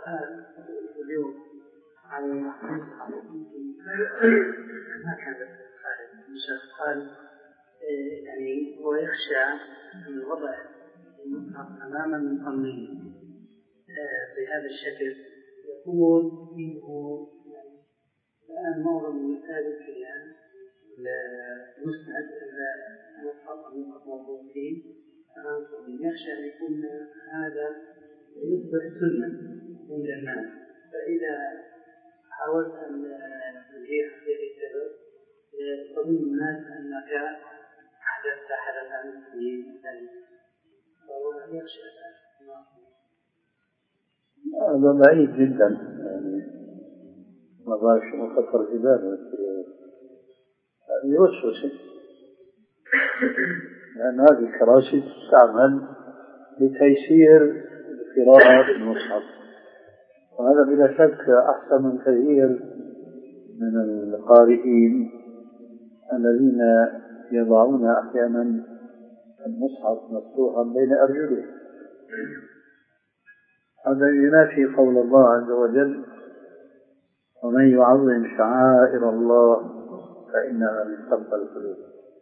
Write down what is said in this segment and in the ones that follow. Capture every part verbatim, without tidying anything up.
اليوم عن ما كان المشايخ قال يعني هو يخشى من وضع المصحف أمام المصلين بهذا الشكل يكون منه الآن معظم المساجد الآن المسند المصحف الموضوع فيه يخشى أن يكون هذا يصبح سنة عند الناس، فإذا حاولت أن تجيح هذه السبب يظن الناس أنك أحدثت حدثا في ذلك، فهو يخشى هذا بعيد جدا، يعني ما ضاش مخطر جدا، هذه وسوسة، لأن هذه الكراسي تستعمل لتيسير قراءة المصحف، وهذا بلا شك أحسن من كثير من القارئين الذين يضعون أحيانا المصحف مفتوحا بين أرجلهم. هذا ينافي قول الله عز وجل: ومن يعظم شعائر الله فإنها من تقوى القلوب.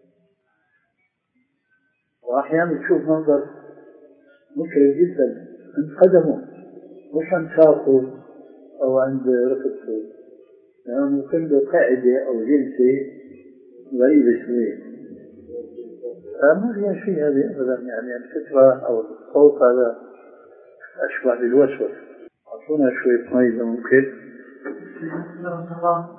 وأحيانا تشوف منظر مكرم جدا عند قدمه، مش عند ساقه أو عند ركبته، يعني ممكن له قاعدة أو جلسة غريبة شوية، فما فيها شيء هذه أبدا، يعني الفكرة أو الصوت هذا أشبه بالوسوسة. أعطونا شوية ميزة ممكن.